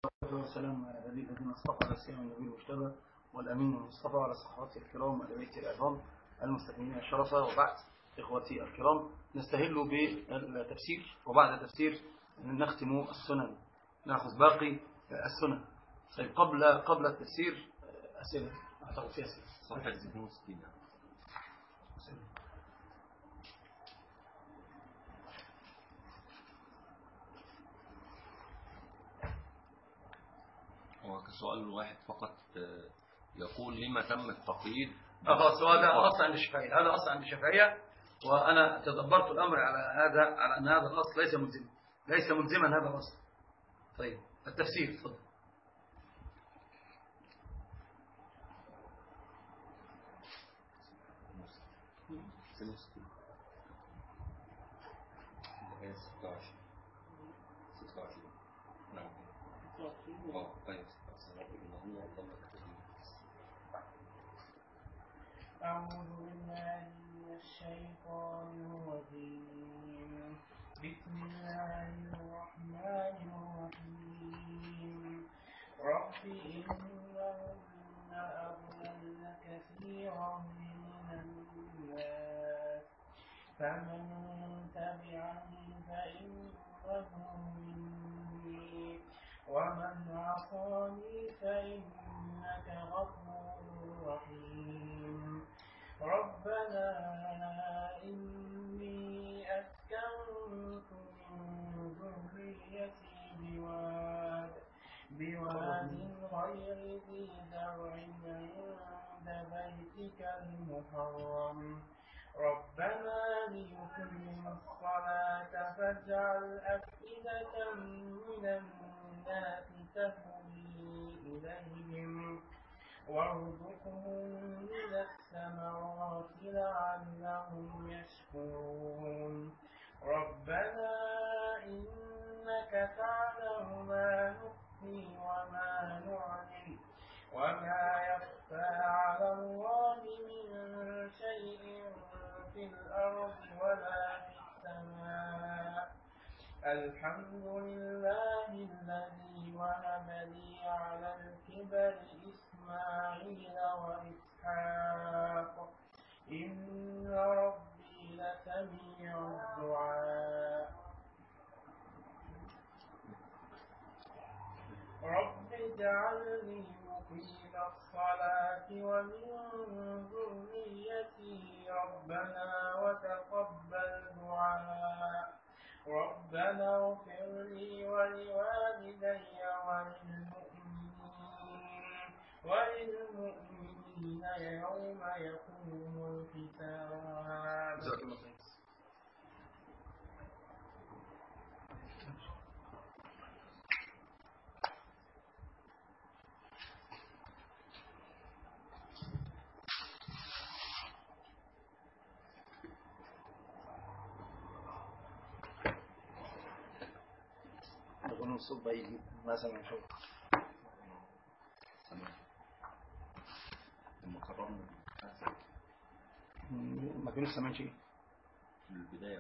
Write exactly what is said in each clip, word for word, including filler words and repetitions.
والسلام على النبي الذين اصطفى على سيما النبي المجتبى والأمين المصطفى على صحابته الكرام وعلى بيت العظام المستثمرين الشرفة. وبعد إخوتي الكرام نستهل بالتفسير، وبعد التفسير نختم السنن، نأخذ باقي السنن. طيب قبل قبل التفسير أسئلة أعتقد في أسئلة صفحة اثنين وستين. هو كسؤال واحد فقط يقول لما تم التقييد؟ اه السؤال ده أصل عند الشافعية، هذا أصل عند الشافعية، وأنا تدبرت الأمر على هذا، على أن هذا الأصل ليس ملزما، ليس ملزما هذا الأصل. طيب التفسير تفضل. أعوذ بالله من الشيطان الرجيم. بسم الله الرحمن الرحيم. رب إنهن أضللن كثيرا من الناس، فمن تبعني فإنه مني، ومن عصاني فإنك غفور رحيم. ربنا إني أسكنت من ذريتي بواد بواد غير ذي زرع عند بيتك المحرم، ربنا ليقيموا الصلاة فاجعل أفئدة من الناس تهوي إليهم وارزقهم من الثمرات لعلهم يشكرون. ربنا إنك تعلم ما نخفي وما نعلن وما يخفى على الله من شيء في الأرض ولا في السماء. الحمد لله الذي وهب لي على الكبر إسماعيل وإسحاق، إن ربي لسميع الدعاء. رب اجعلني مقيم الصلاة ومن ذريتي، ربنا وتقبل دعاء. ربنا اغفر لي ولوالدي وللمؤمنين وللمؤمنين يوم يقوم الحساب. أظن الصوت بعيد ما سمع شيء. ما كانوا سمعين شيء في البداية.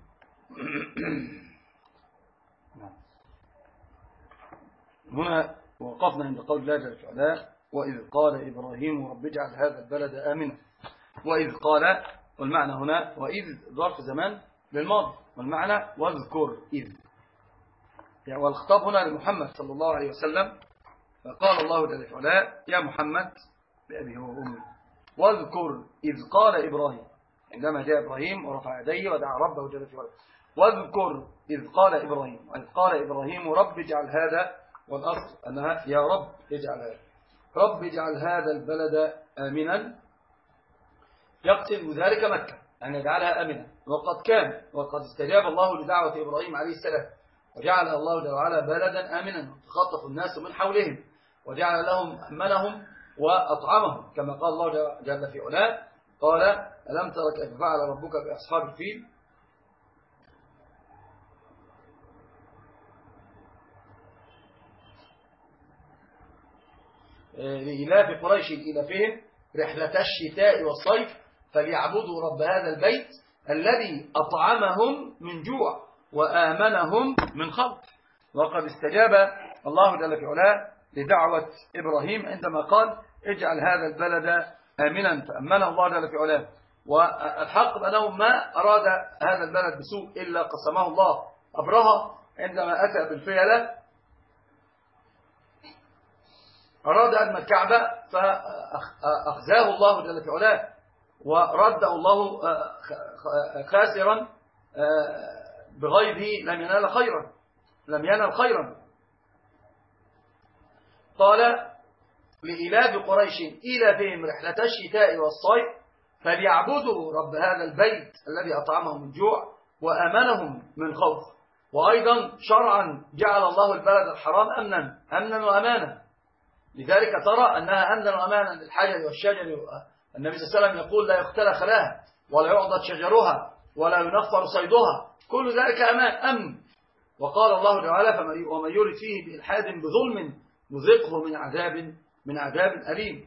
هنا وقفنا عند قول الله جل وعلا: وإذ قال إبراهيم رب اجعل هذا البلد آمنا. وإذ قال، والمعنى هنا وإذ ظرف زمان للماضي، والمعنى واذكر إذ، يعني والخطاب هنا لمحمد صلى الله عليه وسلم. فقال الله جل وعلا: يا محمد بأبي وأمي واذكر إذ قال إبراهيم، عندما جاء إبراهيم ورفع يديه ودعا ربه جل وعلا. واذكر إذ قال إبراهيم، وإذ قال إبراهيم رب اجعل هذا، والأصل أنها يا رب اجعل هذا، رب اجعل هذا البلد آمنا، يقصد ذلك مكة أن يجعلها آمنا. وقد كان وقد استجاب الله لدعوة إبراهيم عليه السلام، وجعل الله جل وعلا بلدا آمنا تخطف الناس من حولهم، وجعل لهم أمنهم وأطعمهم، كما قال الله جل في علاه: قال ألم تر كيف فعل ربك بأصحاب الفيل. لإلاف قريش إلافهم رحلة الشتاء والصيف فليعبدوا رب هذا البيت الذي أطعمهم من جوع وآمنهم من خوف. وقد استجاب الله جل في علاه لدعوة إبراهيم عندما قال اجعل هذا البلد آمنا، فأمنه الله جل في علاه. والحق بأنه ما أراد هذا البلد بسوء إلا قسمه الله. أبرهة عندما أتى بالفيلة أراد أن الكعبة فأخزاه الله جل في علاه ورده الله خاسرا بغيره، لم ينال خيرا لم ينال خيرا. قال لإلاف قريش إيلافهم رحلة الشتاء والصيف فليعبدوا رب هذا البيت الذي أطعمهم من جوع وآمنهم من خوف. وأيضا شرعا جعل الله البلد الحرام أمنا أمنا وأمانا، لذلك ترى أنها أمنا وأمانا للحجر والشجر. النبي صلى الله عليه وسلم يقول لا يقتل خلاها ولا يعضد شجرها ولا ينفر صيدها، كل ذلك أمان أمن. وقال الله تعالى ومن يرد فيه بإلحاد بظلم نذقه من عذاب من عذاب أليم.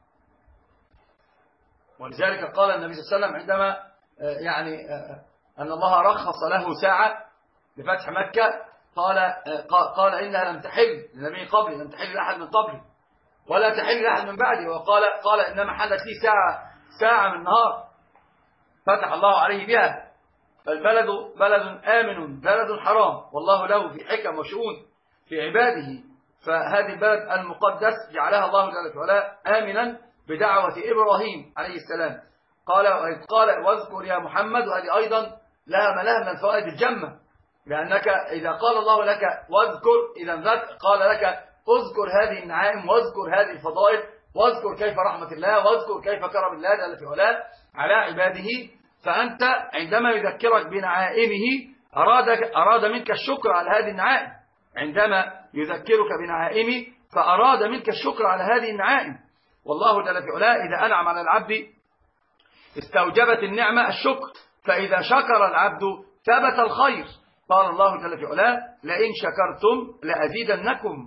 ولذلك قال النبي صلى الله عليه وسلم عندما يعني أن الله رخص له ساعة لفتح مكة، قال قال إنها لم تحل للنبي قبلي، لم تحل لأحد من قبلي ولا تحل لأحد من بعدي. وقال قال إنما حلت لي ساعة ساعة من النهار فتح الله عليه بها. فالبلد بلد آمن بلد حرام، والله له في حكم وشؤون في عباده. فهذه البلد المقدس جعلها الله جل وعلا آمنا بدعوة إبراهيم عليه السلام. قال قال واذكر يا محمد، وهذه أيضا لها ما لها من الفوائد الجمة، لأنك إذا قال الله لك واذكر إذا ذكر قال لك اذكر هذه النعائم واذكر هذه الفضائل واذكر كيف رحمة الله واذكر كيف كرم الله جل في علاه على عباده. فأنت عندما يذكرك بنعائمه أراد أراد منك الشكر على هذه النعائم، عندما يذكرك بنعائمه فأراد منك الشكر على هذه النعائم. والله جل في علاه إذا أنعم على العبد استوجبت النعمة الشكر، فإذا شكر العبد ثبت الخير. قال الله جل في علاه لئن شكرتم لأزيدنكم.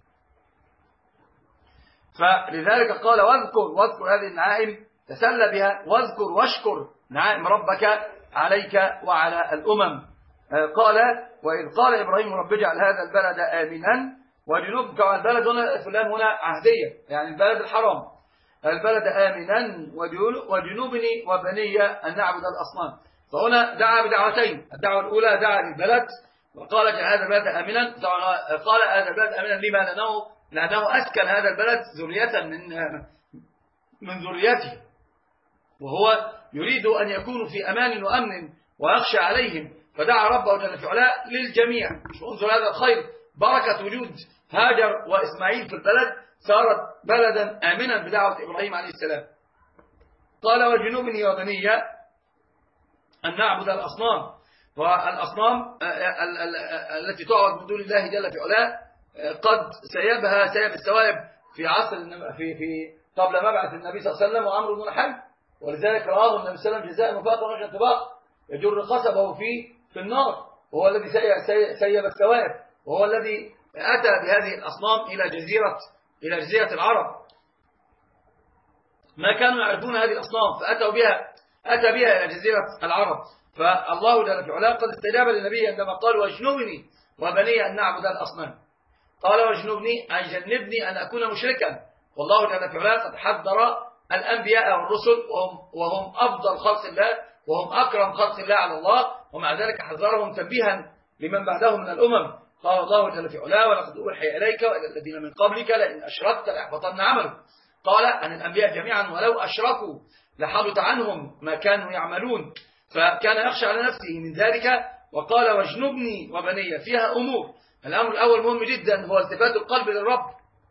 فلذلك قال واذكر واذكر هذه النعائم تسلى بها، واذكر واشكر نعائم ربك عليك وعلى الأمم. قال وإذ قال إبراهيم رب اجعل هذا البلد آمنا وجنوبك. البلد هنا فلان هنا عهدية، يعني البلد الحرام، البلد آمنا وجنوبني وبني أن نعبد الأصنام. فهنا دعا بدعوتين، الدعوة الأولى دعا للبلد وقال اجعل هذا البلد آمنا، قال هذا البلد آمنا لما لأنه, لأنه أسكن هذا البلد ذرية من من ذريته، وهو يريد أن يكونوا في أمان وأمن ويخشى عليهم، فدعا ربه جل في علاه للجميع. انظر هذا الخير، بركة وجود هاجر وإسماعيل في البلد صارت بلدا آمنا بدعوة إبراهيم عليه السلام. قال وجنوبني وبني أن نعبد الأصنام. والأصنام التي تعبد من دون الله جل في علاه قد سيبها سيب السوائب في عصر في في قبل مبعث النبي صلى الله عليه وسلم وعمرو بن حي، ولذلك رآه النبي صلى الله عليه وسلم جزاء نفاقا وجه انطباق يجر قصبه في في النار، وهو الذي سيب السوائب، وهو الذي أتى بهذه الأصنام إلى جزيرة إلى جزيرة العرب. ما كانوا يعرفون هذه الأصنام فأتوا بها أتى بها إلى جزيرة العرب. فالله جل في علاه قد استجاب للنبي عندما قال واجنبني وبني أن نعبد الأصنام. قال واجنبني أي جنبني أن أكون مشركا. والله جل في علاه قد حذر الأنبياء والرسل وهم, وهم أفضل خلق الله وهم أكرم خلق الله على الله، ومع ذلك حذرهم تنبيها لمن بعدهم من الأمم. قال الله جل في علاه ولقد أوحي إليك وإلى الذين من قبلك لئن أشركت ليحبطن عملك. قال عن الأنبياء جميعا ولو أشركوا لحبط عنهم ما كانوا يعملون، فكان يخشى على نفسه من ذلك. وقال واجنبني وبني فيها أمور. الأمر الأول مهم جدا هو التفات القلب للرب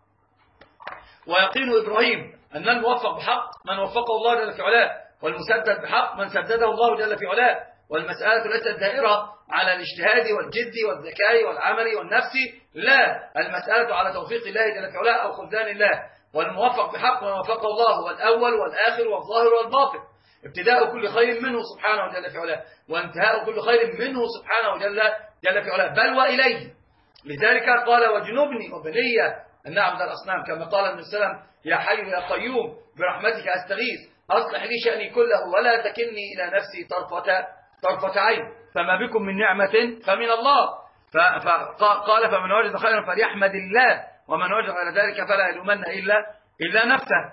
ويقين إبراهيم أن الموفق بحق من وفقه الله جل في علاه، والمسدد بحق من سدده الله جل في علاه. والمسألة ليست دائرة على الاجتهاد والجد والذكاء والعمل والنفس، لا، المسألة على توفيق الله جل في علاه أو خذلان الله. والموفق بحق من وفقه الله هو الأول والآخر والظاهر والباطن، ابتداء كل خير منه سبحانه جل في علاه وانتهاء كل خير منه سبحانه جل جل في علاه بل وإليه. لذلك قال وجنبني وبني أن نعبد الأصنام، كما قال النبي صلى الله عليه وسلم يا حي يا قيوم برحمتك أستغيث أصلح لي شأني كله ولا تكلني إلى نفسي طرفة طرفة عين. فما بكم من نعمة فمن الله. فقال فمن وجد خيرا فليحمد الله ومن وجد غير ذلك فلا يلومن إلا إلا نفسه.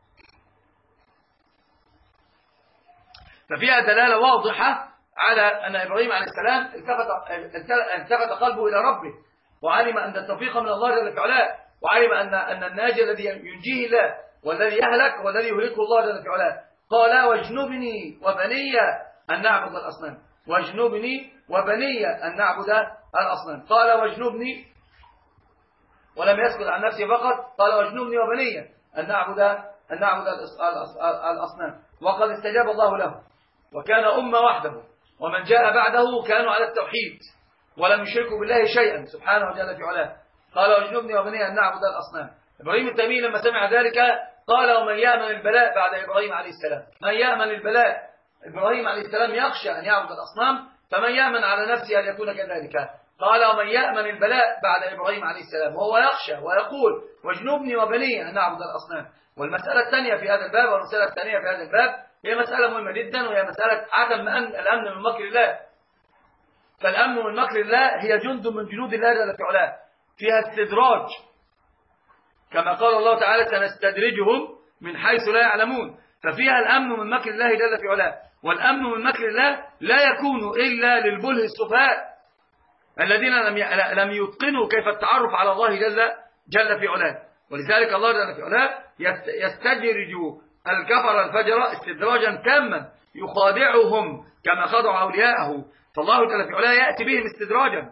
ففيها دلالة واضحة على أن إبراهيم عليه السلام التفت, التفت قلبه إلى ربه، وعلم أن التوفيق من الله جل في علاه، وعلم أن أن الناجي الذي ينجيه الله والذي يهلك والذي يهلكه الله جل في علاه. قال واجنبني وبني أن نعبد الأصنام، واجنبني وبني أن نعبد الأصنام. قال واجنبني ولم يسكت عن نفسه فقط، قال واجنبني وبني أن نعبد أن نعبد الأصنام. وقد استجاب الله له وكان أمة وحده، ومن جاء بعده كانوا على التوحيد ولم يشركوا بالله شيئا سبحانه وجل في علاه. قال واجنبني وبني أن نعبد الأصنام. إبراهيم التيمي لما سمع ذلك قال ومن يأمن البلاء بعد إبراهيم عليه السلام؟ من يأمن البلاء؟ إبراهيم عليه السلام يخشى أن يعبد الأصنام، فمن يأمن على نفسه أن يكون كذلك؟ قال ومن يأمن البلاء بعد إبراهيم عليه السلام وهو يخشى ويقول واجنبني وبني أن نعبد الأصنام. والمسألة الثانية في هذا الباب، والمسألة الثانية في هذا الباب هي مسألة مهمة جدا، وهي مسألة عدم الأمن من مكر الله. فالأمن من مكر الله هي جند من جنود الله جل في علاه، فيها استدراج، كما قال الله تعالى سنستدرجهم من حيث لا يعلمون. ففيها الأمن من مكر الله جل في علاه. والأمن من مكر الله لا يكون إلا للبله السفهاء الذين لم لم يتقنوا كيف التعرف على الله جل جل في علاه. ولذلك الله جل في علاه يستدرج الكفر الفجر استدراجا تاما يخادعهم كما خدع أولياءه. فالله جل في علاه يأتي بهم استدراجا.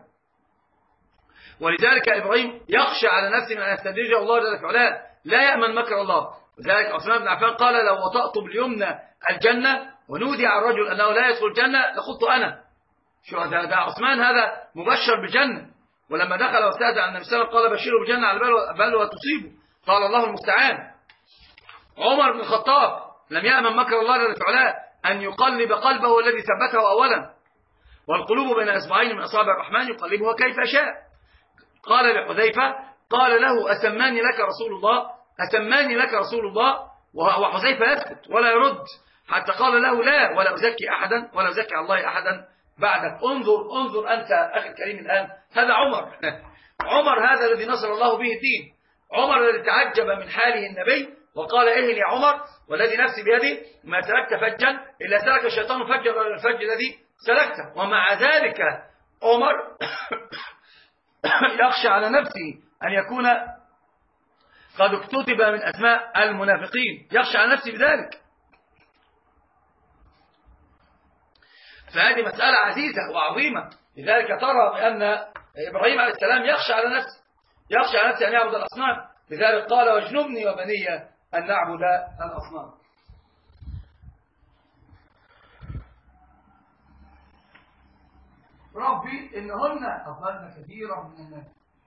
ولذلك إبراهيم يخشى على نفسه من أن يستدرجه الله جل في علاه، لا يأمن مكر الله. وذلك عثمان بن عفان قال لو وطأت باليمنى الجنة ونودي على الرجل أنه لا يدخل الجنة لخضت أنا. شو ده, ده عثمان هذا مبشر بالجنة، ولما دخل واستأذن على النبي صلى الله عليه وسلم قال بشره بالجنة على بلوى تصيبه، قال الله المستعان. عمر بن الخطاب لم يأمن مكر الله جل في علاه أن يقلب قلبه الذي ثبته أولا، والقلوب بين أصبعين من أصابع الرحمن يقلبها كيف شاء. قال لحذيفة قال له أسماني لك رسول الله، أسماني لك رسول الله، وحذيفة يسكت ولا يرد حتى قال له لا ولا أزكي أحدا ولا أزكي على الله أحدا بعدك. انظر انظر أنت أخي الكريم الآن، هذا عمر عمر هذا الذي نصر الله به الدين، عمر الذي تعجب من حاله النبي وقال إهل يا عمر والذي نفسي بيده ما سلكت فجا إلا سلك الشيطان فجا الفج الذي سلكته. ومع ذلك عمر يخشى على نفسه أن يكون قد اكتتب من أسماء المنافقين، يخشى على نفسه بذلك. فهذه مسألة عزيزة وعظيمة. لذلك ترى بأن إبراهيم عليه السلام يخشى على نفسه، يخشى على نفسه أن يعبد الأصنام. لذلك قال واجنبني وبني أن نعبد الأصنام. ربي إنهن أضلن كثيرا من الناس،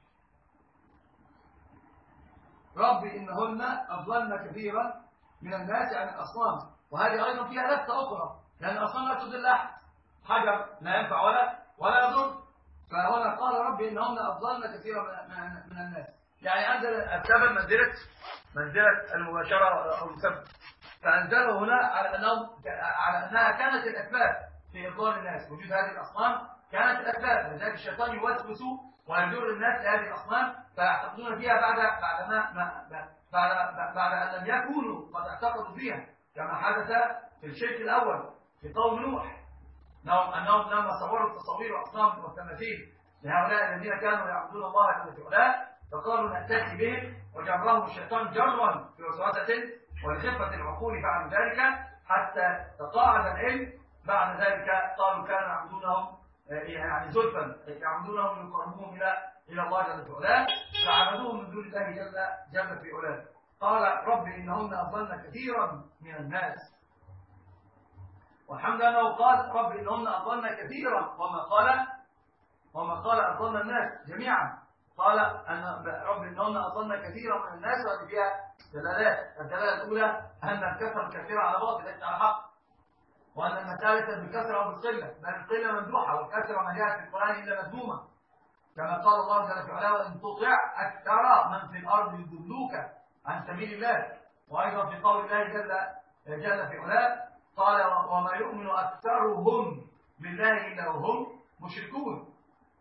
ربي إنهن أضلن كثيرا من الناس عن الأصنام. وهذه أيضا فيها لفتة أخرى، لأن الأصنام لا تضل أحد، حجر لا ينفع ولا ولا يضر. فهنا قال ربي إنهن أضلن كثيرا من من الناس، يعني أنزل السبب منزلة منزلة المباشرة أو السبب، فأنزله هنا على أنهم على أنها كانت الأسباب في إضلال الناس. وجود هذه الأصنام كانت الأسباب، لذلك الشيطان يوسوس ويجر الناس لهذه الأصنام فيعتقدون فيها بعد بعد ما, ما بعد بعد أن لم يكونوا قد اعتقدوا فيها، كما حدث في الشرك الأول في قوم نوح، أنهم لما صوروا التصاوير والأصنام والتماثيل لهؤلاء الذين كانوا يعبدون الله جل وعلا فقالوا نأتي بهم وجرهم الشيطان جرا في وسوسة ولخفة العقول بعد ذلك حتى تقاعد العلم. بعد ذلك قالوا كانوا يعبدونهم يعني زلفا، يعبدونهم يقربوهم إلى إلى الله جل وعلا فعبدوهم من دون الله جل جل في علاه. قال ربي إنهن أضلن كثيرا من الناس. والحمد لله أنه قال ربي إنهن أضلن كثيرا، وما قال وما قال أضلن الناس جميعا، قال أن ربي إنهن أضلن كثيرا من الناس. وهذه فيها دلالات. الدلالة الأولى أن الكثرة الكثيرة على باطل ليس على حق، وأن المسألة بالكثرة أو بالقلة، بل القلة ممدوحة والكثرة ما جاءت في القرآن إلا مذمومة، كما قال الله جل وعلا وإن تطع أكثر من في الأرض يضلوك عن سبيل الله. وأيضا في قول الله جل جل في علاه قال وما يؤمن أكثرهم بالله إلا وهم مشركون.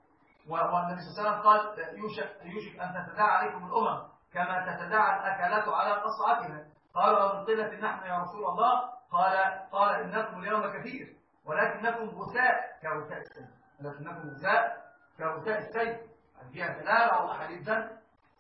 والنبي صلى الله عليه وسلم قال يوشك, يوشك أن تتداعى عليكم الأمم كما تتداعى الأكلات على قصعتها. قالوا من قلة نحن يا رسول الله؟ قال قال إنكم اليوم كثير ولكنكم غثاء كغثاء السيل، ولكنكم غثاء كغثاء السيل. فيها دلالة أو حديثا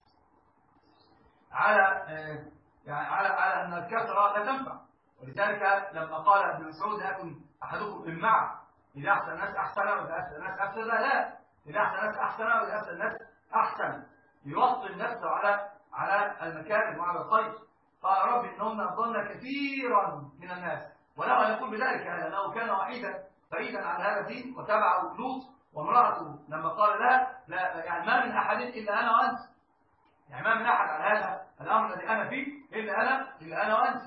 على يعني على على أن الكثرة لا تنفع. ولذلك لما قال ابن مسعود يكن أحدكم إمعا، إذا أحسن الناس أحسن وإذا أحسن الناس أفسد، لا، إذا أحسن الناس أحسن وإذا أفسد الناس أحسن، يوطن نفسه على على المكارم وعلى الخير. قال رب إنهم أضلن كثيرا من الناس، وله أن يقول بذلك لأنه كان وحيدا بعيدا عن هذا الدين وتبعه لوط وامرأته لما قال لها لا يعني ما من أحد إلا أنا وأنت، يعني ما من أحد على هذا الأمر الذي أنا فيه إلا أنا إلا أنا وأنت.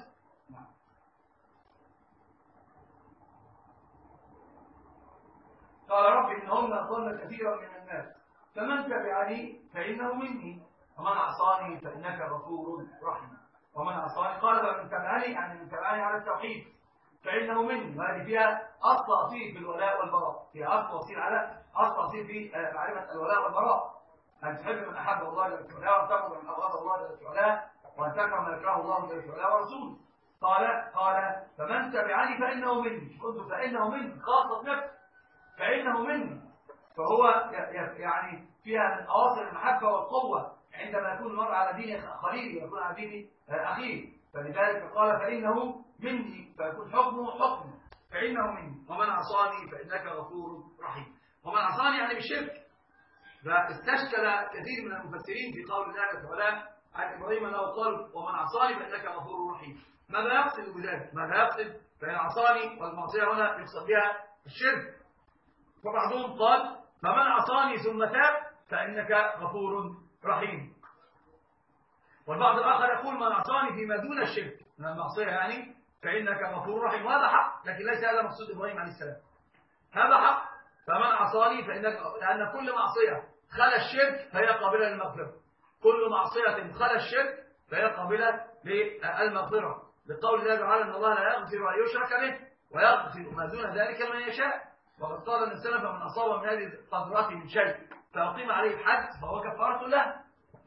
قال رب إنهم أضلن كثيرا من الناس فمن تبعني فإنه مني ومن عصاني فإنك غفور رحيم. ومن عصاني قال فمن تبعني يعني من تبعني على التوحيد فإنه مني، وهذه فيها أصل أصيل في الولاء والبراء، فيها أصل أصيل على أصل أصيل في معرفة الولاء والبراء، أن تحب من أحب الله جل وعلا وأن تبغض من أبغض الله جل وعلا وأن تكره من يكره الله جل وعلا ورسوله. قال قال فمن تبعني فإنه مني، قلت فإنه مني خاصة نفسه، فإنه مني، فهو يعني فيها من أواصر المحبة والقوة عندما يكون المرء على دين خليله ويكون على دين أخيه، فلذلك قال فإنه مني، فيكون حكمه حكمه فإنه مني. ومن عصاني فإنك غفور رحيم. ومن عصاني يعني بالشرك. فاستشكل كثير من المفسرين في قول الله تعالى عن إبراهيم أنه قال ومن عصاني فإنك غفور رحيم. ماذا يقصد بذلك؟ ماذا يقصد؟ فإن عصاني والمعصية هنا يقصد بها الشرك. وبعضهم قال فمن عصاني ثم تاب فإنك غفور رحيم. والبعض الآخر يقول من عصاني فيما دون الشرك من المعصية يعني فإنك غفور رحيم، وهذا حق، لكن ليس هذا مقصود إبراهيم عليه السلام. هذا حق، فمن عصاني فإنك، لأن كل معصية خلا الشرك فهي قابلة للمغفرة، كل معصية خلا الشرك فهي قابلة للمغفرة، لقول الله تعالى إن الله لا يغفر أن يشرك به ويغفر ما دون ذلك لمن يشاء. وقد قال الإنسان فمن أصاب من هذه القدرات من شيء فأقيم عليه الحد فهو كفارة له،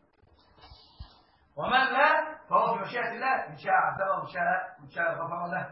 ومن لا فهو بمشيئة الله، إن شاء عذبه وإن شاء إن شاء غفر له.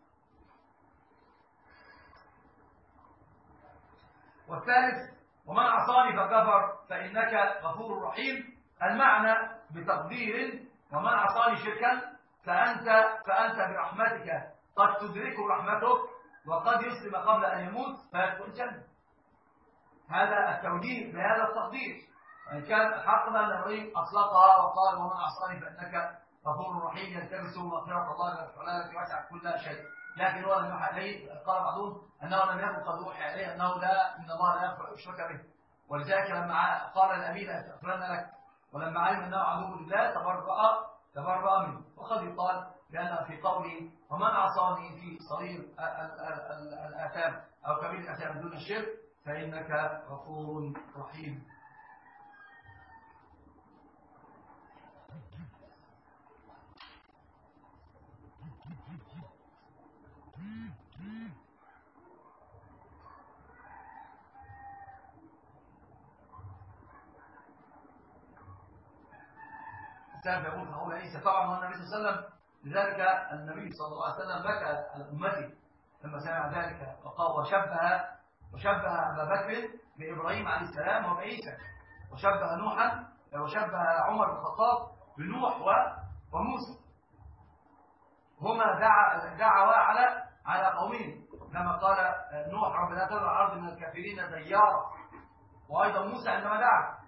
والثالث ومن عصاني فكفر فإنك غفور رحيم، المعنى بتقدير ومن عصاني شركا فأنت فأنت برحمتك قد تدرك رحمتك وقد يسلم قبل أن يموت فيدخل الجنة. هذا التوجيه بهذا التقدير، وإن كان حقنا أن إبراهيم أطلقها وقال ومن عصاني فإنك غفور رحيم يلتمس مغفرة الله التي وسعت كل شيء، لكن هو لم يوحى إليه. قال بعضهم أنه لم يكن قد أوحي إليه أنه لا إن الله لا يغفر يشرك به، ولذلك لما قال الأمين أستغفرن لك ولما علم أنه عدو لله تبرأ تبرأ منه. وقد يقال لأن في قوله ومن عصاني في صغير الآثام أو كبير الآثام دون الشرك فإنك غفور رحيم. الإنسان يقول فهو عيسى طبعا هو النبي صلى الله عليه وسلم، لذلك النبي صلى الله عليه وسلم بكى على أمته لما سمع ذلك وقال وشبه وشبه أبا بكر بإبراهيم عليه السلام وبعيسى، وشبه نوحا وشبه عمر بن الخطاب بنوح وموسى، هما دعا دعوا على على قومهم لما قال نوح رب لا تذر الأرض من الكافرين ديارا، وأيضا موسى عندما دعا.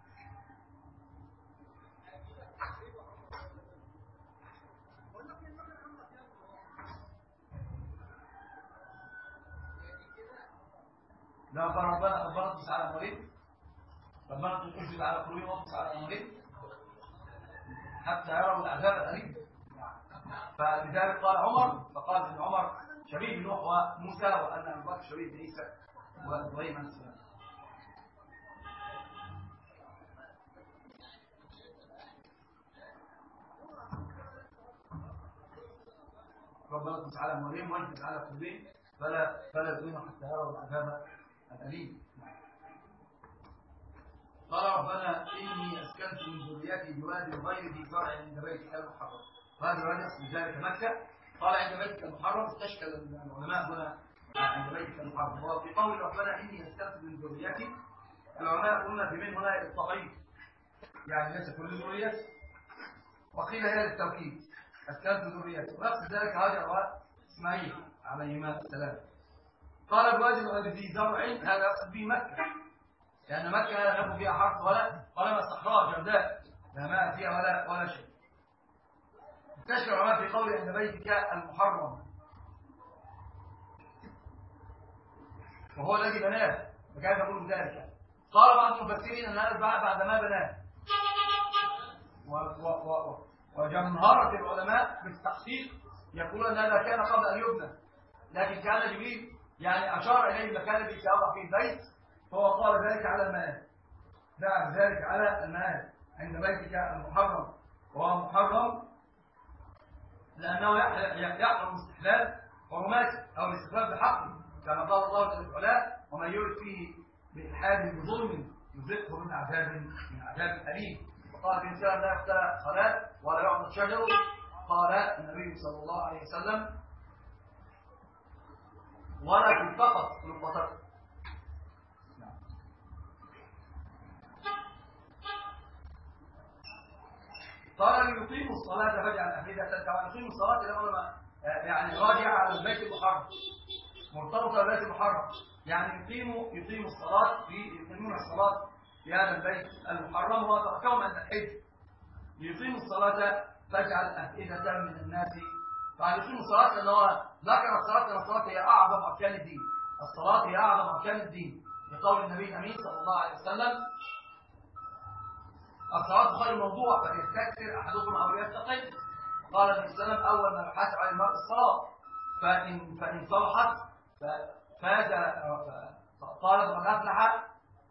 لما قال ربنا ربنا اطمس على أموالهم ربنا تشدد على قلوبهم واطمس على أموالهم حتى يروا العذاب الأليم. فلذلك قال عمر، فقال ان عمر شبيه بنوح وموسى وان ابو بكر شبيه بعيسى وابراهيم عليه السلام. ربنا اطمس على أموالهم وانفذ على قلوبهم فلا فلا يؤمنوا حتى يروا العذاب الأليم. قال ربنا إني أسكنت من ذريتي بواد غير ذي زرع عند بيتك المحرم. وهذا الوادي أصل ذلك مكة. قال عند بيتك المحرم استشكل العلماء هنا عند بيتك المحرم. وفي قول ربنا إني أسكنت من ذريتي العلماء قلنا في من هنا التغيير، يعني ليس كل ذريتي، وقيل هي للتوكيد أسكنت ذريتي. ونفس ذلك هاجر وإسماعيل عليهما السلام. قال الوادي غير ذي زرع، هذا يقصد به مكة، لأن مكة لا يكون فيها حرث ولا ولا صحراء جرداء لا ماء فيها ولا ولا شيء. استشكل العلماء في قول عند بيتك المحرم، وهو الذي بناه، فكيف يقول ذلك؟ قال بعض المفسرين أن هذا بعد ما بناه، وجمهرة العلماء بالتحقيق يقولون أن هذا كان قبل أن يبنى، لكن كان جبريل يعني أشار إليه المكان الذي سيضع فيه البيت، فهو قال ذلك على المآل، دعا ذلك على المآل عند بيتك المحرم. وهو محرم لأنه يحرم استحلال حرماته أو الاستخلاف بحقه، كما قال الله جل وعلا ومن يرد فيه بإلحاد بظلم يذقه من عذاب من عذاب أليم. وقال الإنسان لا يقتلى صلاة ولا يعبد شجر. قال النبي صلى الله عليه وسلم ولكن فقط للبطر. قال ليقيموا الصلاة فاجعل أفئدة، كما يقيموا الصلاة لما يعني راجع على البيت المحرم، مرتبطة بالبيت المحرم، يعني يقيموا يقيموا الصلاة في يقيمون الصلاة في هذا البيت المحرم وتركهم عند الحج. يقيموا الصلاة فاجعل أفئدة من الناس، فعن يقيموا الصلاة لأنه ذكر الصلاة لأن الصلاة هي أعظم أركان الدين، الصلاة هي أعظم أركان الدين، لقول النبي الأمين صلى الله عليه وسلم الصلاة خير موضوع فليستكثر أحدكم أو يستقل. قال النبي صلى الله عليه وسلم أول ما يحاسب على المرء الصلاة، فإن فإن صلحت فاز قال قد أفلح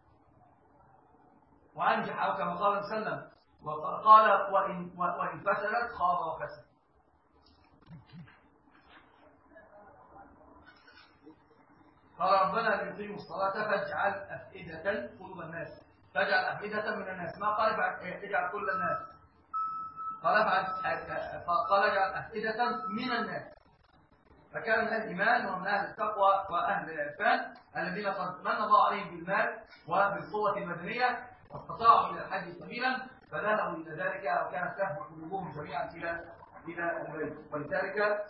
وأنجح، أو كما قال النبي صلى الله عليه وسلم، وقال وإن وإن فسدت خاب وخسر. قال ربنا ليقيموا الصلاة فاجعل أفئدة قلوب الناس، فاجعل أفئدة من الناس، ما قال اجعل كل الناس، قال قال اجعل أفئدة من الناس. فكان من أهل الإيمان ومن أهل التقوى وأهل العرفان الذين قد من الله عليهم بالمال وبالقوة المدنية واستطاعوا إلى الحج سبيلا فذهبوا إلى ذلك، وكانت تهوى قلوبهم جميعا إلى إلى البيت. ولذلك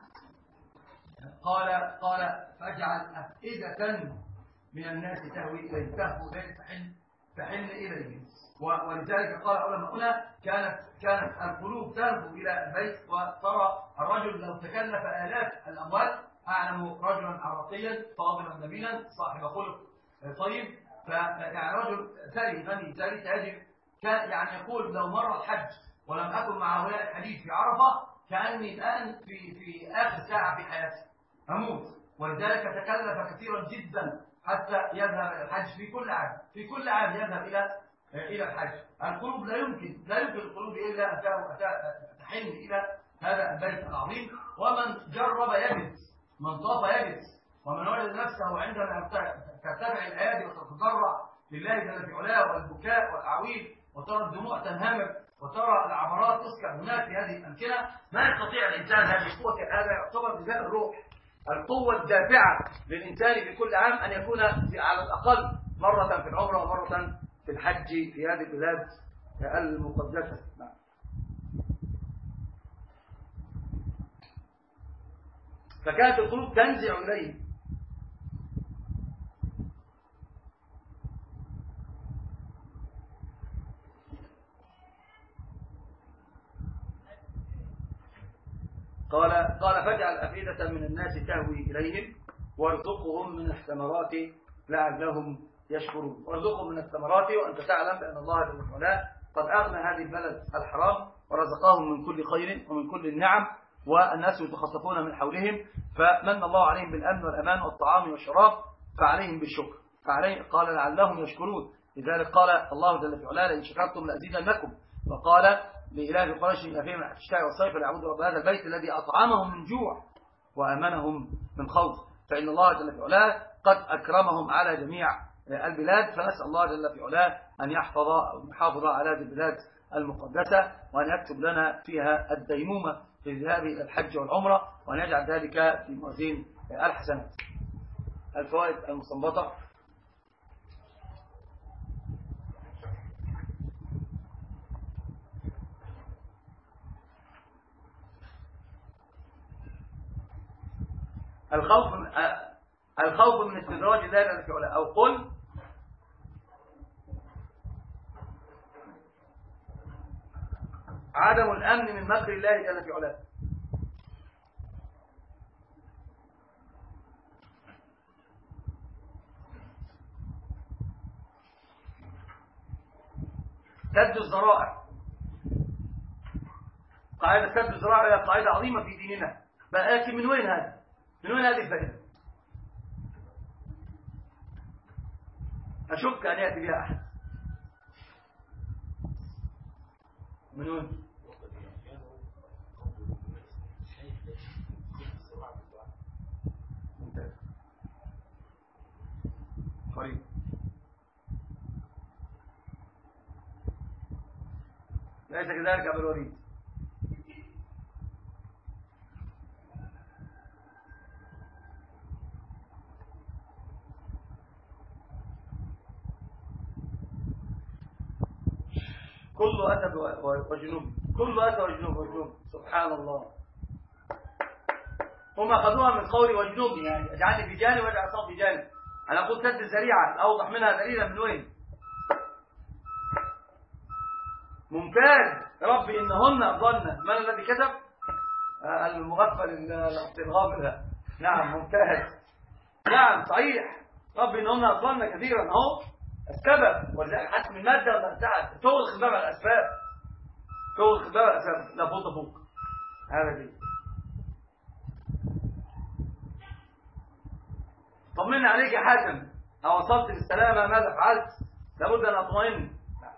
قال قال فاجعل أفئدة من الناس تهوي إليه، تهوي إليه تحن تحن إليه. ولذلك قال علماؤنا كانت كانت القلوب تهوي إلى البيت، وترى الرجل لو تكلف آلاف الأموال. أعلم رجلا عراقيا فاضلا نبيلا صاحب خلق طيب، فيعني رجل ثري غني ثري تاجر، كان يعني يقول لو مر الحج ولم أكن مع هؤلاء الحديث في عرفة كأني الآن في في آخر ساعة في حياتي أموت. ولذلك تكلف كثيرا جدا حتى يذهب إلى الحج في كل عام، في كل عام يذهب إلى إلى الحج. القلوب لا يمكن لا يمكن القلوب إلا أن تحن إلى هذا البيت العظيم. ومن جرب يجد، من طاف يجد، ومن وجد نفسه عندما تتبع الآيات وتتضرع لله جل في علاه والبكاء والأعويل وترى الدموع تنهمر وترى العبرات تسكب هناك في هذه الأمكنة، ما يستطيع الإنسان هذه القوة. هذا يعتبر غذاء الروح، القوة الدافعة للإنسان في كل عام أن يكون على الأقل مرة في العمرة ومرة في الحج في هذه البلاد المقدسة. فكانت القلوب تنزع إليه. قال قال فاجعل أفئدة من الناس تهوي إليهم وارزقهم من الثمرات لعلهم يشكرون. وارزقهم من الثمرات، وأنت تعلم بأن الله جل وعلا قد أغنى هذه البلد الحرام ورزقهم من كل خير ومن كل النعم، والناس يتخصفون من حولهم، فمن الله عليهم بالأمن والأمان والطعام والشراب، فعليهم بالشكر، فعليه قال لعلهم يشكرون. لذلك قال الله جل وعلا لئن شكرتم لأزيدنكم، وقال لإله قريش من أفهم الشتاء والصيف ليعبدوا رب هذا البيت الذي أطعمهم من جوع وأمنهم من خوف. فإن الله جل وعلا قد أكرمهم على جميع البلاد، فنسأل الله جل وعلا أن يحفظ يحافظ على هذه البلاد المقدسة، وأن يكتب لنا فيها الديمومة في الذهاب إلى الحج والعمرة، وأن يجعل ذلك في موازين الحسنات. الفوائد المستنبطة: الخوف الخوف من استدراج الله جل في علاه، أو قل عدم الأمن من مكر الله جل في علاه. سد الذرائع، قاعدة سد الذرائع هي قاعدة عظيمة في ديننا، لكن من وين هذا؟ من وين هذه الفائدة؟ أشك أن يأتي بها أحد. من وين؟ ممتاز، قريب. ليس كذلك أبو الوليد؟ كله أتى وجنوب، كله أتى وجنوب وجنوب، سبحان الله. هم أخذوها من قول وجنوب، يعني اجعلني في جانب واجعل عصام في جانب. أنا أقول سد الذريعة الأوضح منها دليلا من وين؟ ممتاز. ربي إنهن أضلن. من الذي كتب؟ آه المغفل الغافل. نعم ممتاز، نعم صحيح. ربي إنهن أضلن كثيرا، أهو السبب. ولذلك حتى من مادة ولا بتاعت تغلق باب الأسباب، تغلق باب الأسباب. لا فوق فوق هذا دي. طمني عليك يا حاتم، أو وصلت بالسلامة؟ ماذا فعلت؟ لابد أن أطمئن.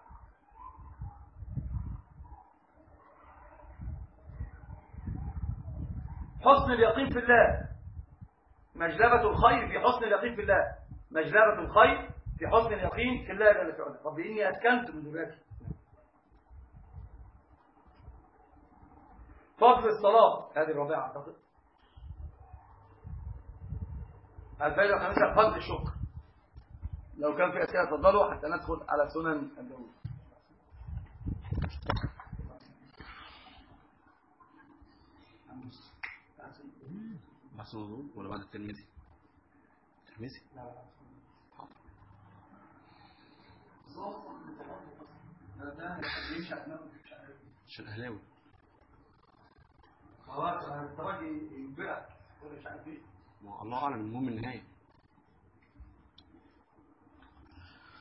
حسن اليقين في الله مجلبة الخير، في حسن اليقين في الله مجلبة الخير، في حسن اليقين في الله جل وعلا. رب إني أسكنت من ذريتي. فضل الصلاة، هذه الرابعة أعتقد. الفائدة الخامسة فضل الشكر. لو كان في أسئلة تفضلوا حتى ندخل على سنن الدول. بحث الوضوء ولا بعد الترمذي؟ الترمذي؟ لا لا عشان أهلاوي. خلاص الترجي يبقى ولا مش عارف ايه. الله أعلم، المهم النهاية.